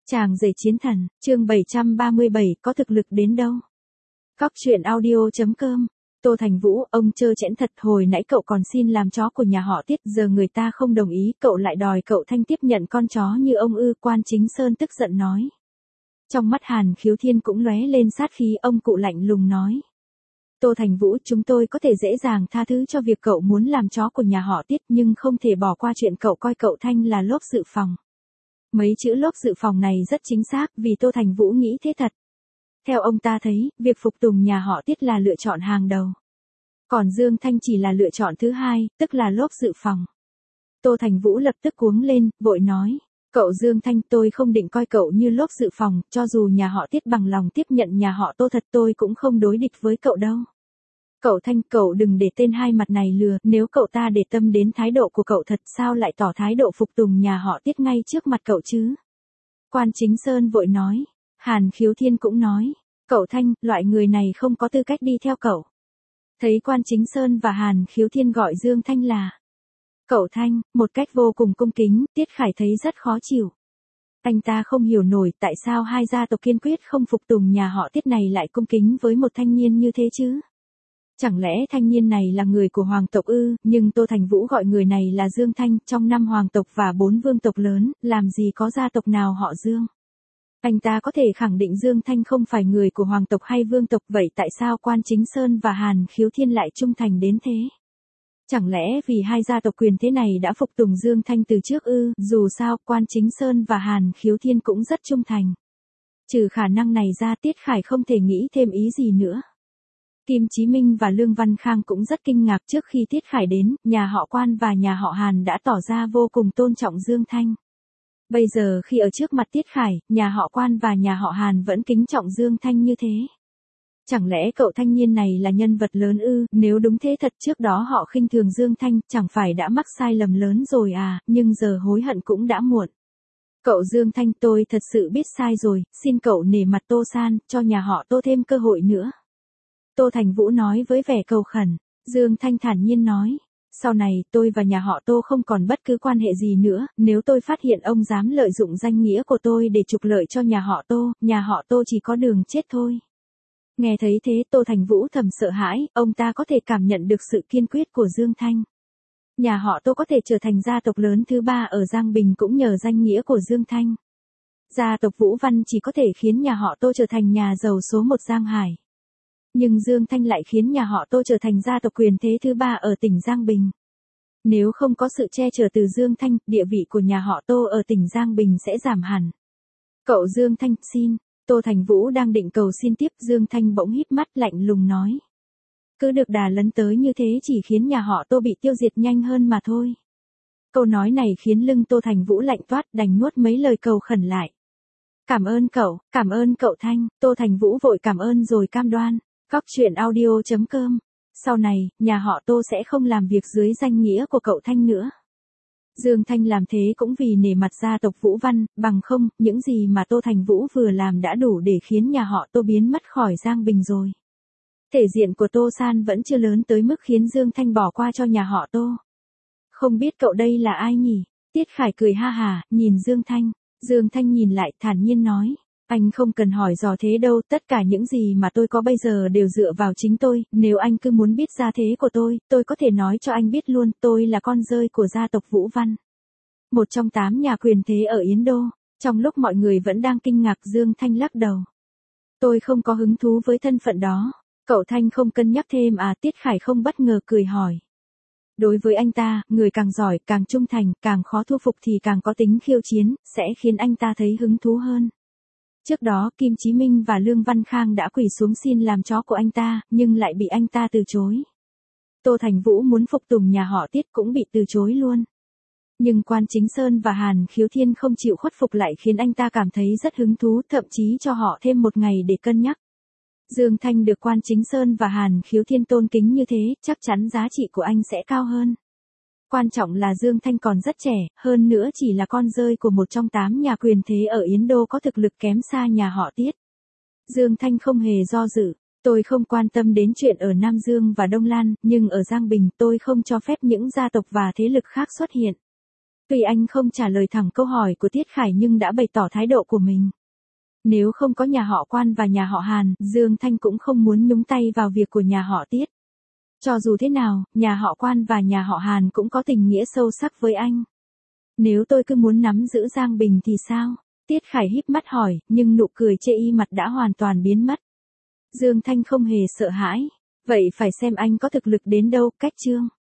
Chàng rể chiến thần, chương 737, có thực lực đến đâu? Cóc truyện audio.com. Tô Thành Vũ, ông trơ trẽn thật, hồi nãy cậu còn xin làm chó của nhà họ Tiết, giờ người ta không đồng ý, cậu lại đòi cậu Thanh tiếp nhận con chó như ông ư? Quan Chính Sơn tức giận nói. Trong mắt Hàn Khiếu Thiên cũng lóe lên sát khí, ông cụ lạnh lùng nói. Tô Thành Vũ, chúng tôi có thể dễ dàng tha thứ cho việc cậu muốn làm chó của nhà họ Tiết, nhưng không thể bỏ qua chuyện cậu coi cậu Thanh là lốp dự phòng. Mấy chữ lốp dự phòng này rất chính xác, vì Tô Thành Vũ nghĩ thế thật. Theo ông ta thấy, việc phục tùng nhà họ Tiết là lựa chọn hàng đầu. Còn Dương Thanh chỉ là lựa chọn thứ hai, tức là lốp dự phòng. Tô Thành Vũ lập tức cuống lên, vội nói. Cậu Dương Thanh, tôi không định coi cậu như lốp dự phòng, cho dù nhà họ Tiết bằng lòng tiếp nhận nhà họ Tô thật, tôi cũng không đối địch với cậu đâu. Cậu Thanh, cậu đừng để tên hai mặt này lừa, nếu cậu ta để tâm đến thái độ của cậu thật, sao lại tỏ thái độ phục tùng nhà họ Tiết ngay trước mặt cậu chứ? Quan Chính Sơn vội nói. Hàn Khiếu Thiên cũng nói. Cậu Thanh, loại người này không có tư cách đi theo cậu. Thấy Quan Chính Sơn và Hàn Khiếu Thiên gọi Dương Thanh là cậu Thanh, một cách vô cùng cung kính, Tiết Khải thấy rất khó chịu. Anh ta không hiểu nổi tại sao hai gia tộc kiên quyết không phục tùng nhà họ Tiết này lại cung kính với một thanh niên như thế chứ? Chẳng lẽ thanh niên này là người của hoàng tộc ư? Nhưng Tô Thành Vũ gọi người này là Dương Thanh, trong 5 hoàng tộc và 4 vương tộc lớn, làm gì có gia tộc nào họ Dương. Anh ta có thể khẳng định Dương Thanh không phải người của hoàng tộc hay vương tộc, vậy tại sao Quan Chính Sơn và Hàn Khiếu Thiên lại trung thành đến thế? Chẳng lẽ vì hai gia tộc quyền thế này đã phục tùng Dương Thanh từ trước ư? Dù sao, Quan Chính Sơn và Hàn Khiếu Thiên cũng rất trung thành. Trừ khả năng này ra, Tiết Khải không thể nghĩ thêm ý gì nữa. Kim Chí Minh và Lương Văn Khang cũng rất kinh ngạc. Trước khi Tiết Khải đến, nhà họ Quan và nhà họ Hàn đã tỏ ra vô cùng tôn trọng Dương Thanh. Bây giờ khi ở trước mặt Tiết Khải, nhà họ Quan và nhà họ Hàn vẫn kính trọng Dương Thanh như thế. Chẳng lẽ cậu thanh niên này là nhân vật lớn ư? Nếu đúng thế thật, trước đó họ khinh thường Dương Thanh, chẳng phải đã mắc sai lầm lớn rồi à? Nhưng giờ hối hận cũng đã muộn. Cậu Dương Thanh, tôi thật sự biết sai rồi, xin cậu nể mặt Tô San, cho nhà họ Tô thêm cơ hội nữa. Tô Thành Vũ nói với vẻ cầu khẩn. Dương Thanh thản nhiên nói. Sau này, tôi và nhà họ Tô không còn bất cứ quan hệ gì nữa, nếu tôi phát hiện ông dám lợi dụng danh nghĩa của tôi để trục lợi cho nhà họ Tô chỉ có đường chết thôi. Nghe thấy thế, Tô Thành Vũ thầm sợ hãi, ông ta có thể cảm nhận được sự kiên quyết của Dương Thanh. Nhà họ Tô có thể trở thành gia tộc lớn thứ 3 ở Giang Bình cũng nhờ danh nghĩa của Dương Thanh. Gia tộc Vũ Văn chỉ có thể khiến nhà họ Tô trở thành nhà giàu số 1 Giang Hải. Nhưng Dương Thanh lại khiến nhà họ Tô trở thành gia tộc quyền thế thứ 3 ở tỉnh Giang Bình. Nếu không có sự che chở từ Dương Thanh, địa vị của nhà họ Tô ở tỉnh Giang Bình sẽ giảm hẳn. Cậu Dương Thanh, xin. Tô Thành Vũ đang định cầu xin tiếp, Dương Thanh bỗng híp mắt lạnh lùng nói. Cứ được đà lấn tới như thế chỉ khiến nhà họ Tô bị tiêu diệt nhanh hơn mà thôi. Câu nói này khiến lưng Tô Thành Vũ lạnh toát, đành nuốt mấy lời cầu khẩn lại. Cảm ơn cậu Thanh. Tô Thành Vũ vội cảm ơn rồi cam đoan. Cóc truyện audio.com. Sau này, nhà họ Tô sẽ không làm việc dưới danh nghĩa của cậu Thanh nữa. Dương Thanh làm thế cũng vì nể mặt gia tộc Vũ Văn, bằng không, những gì mà Tô Thành Vũ vừa làm đã đủ để khiến nhà họ Tô biến mất khỏi Giang Bình rồi. Thể diện của Tô San vẫn chưa lớn tới mức khiến Dương Thanh bỏ qua cho nhà họ Tô. Không biết cậu đây là ai nhỉ? Tiết Khải cười ha hả, nhìn Dương Thanh. Dương Thanh nhìn lại, thản nhiên nói. Anh không cần hỏi dò thế đâu, tất cả những gì mà tôi có bây giờ đều dựa vào chính tôi, nếu anh cứ muốn biết gia thế của tôi có thể nói cho anh biết luôn, tôi là con rơi của gia tộc Vũ Văn. Một trong 8 nhà quyền thế ở Yến Đô. Trong lúc mọi người vẫn đang kinh ngạc, Dương Thanh lắc đầu. Tôi không có hứng thú với thân phận đó. Cậu Thanh không cân nhắc thêm à? Tiết Khải không bất ngờ cười hỏi. Đối với anh ta, người càng giỏi, càng trung thành, càng khó thu phục thì càng có tính khiêu chiến, sẽ khiến anh ta thấy hứng thú hơn. Trước đó, Kim Chí Minh và Lương Văn Khang đã quỳ xuống xin làm chó của anh ta, nhưng lại bị anh ta từ chối. Tô Thành Vũ muốn phục tùng nhà họ Tiết cũng bị từ chối luôn. Nhưng Quan Chính Sơn và Hàn Khiếu Thiên không chịu khuất phục lại khiến anh ta cảm thấy rất hứng thú, thậm chí cho họ thêm một ngày để cân nhắc. Dương Thanh được Quan Chính Sơn và Hàn Khiếu Thiên tôn kính như thế, chắc chắn giá trị của anh sẽ cao hơn. Quan trọng là Dương Thanh còn rất trẻ, hơn nữa chỉ là con rơi của một trong 8 nhà quyền thế ở Yến Đô có thực lực kém xa nhà họ Tiết. Dương Thanh không hề do dự. Tôi không quan tâm đến chuyện ở Nam Dương và Đông Lan, nhưng ở Giang Bình tôi không cho phép những gia tộc và thế lực khác xuất hiện. Tuy anh không trả lời thẳng câu hỏi của Tiết Khải nhưng đã bày tỏ thái độ của mình. Nếu không có nhà họ Quan và nhà họ Hàn, Dương Thanh cũng không muốn nhúng tay vào việc của nhà họ Tiết. Cho dù thế nào, nhà họ Quan và nhà họ Hàn cũng có tình nghĩa sâu sắc với anh. Nếu tôi cứ muốn nắm giữ Giang Bình thì sao? Tiết Khải híp mắt hỏi, nhưng nụ cười chê y mặt đã hoàn toàn biến mất. Dương Thanh không hề sợ hãi. Vậy phải xem anh có thực lực đến đâu, cách Trương.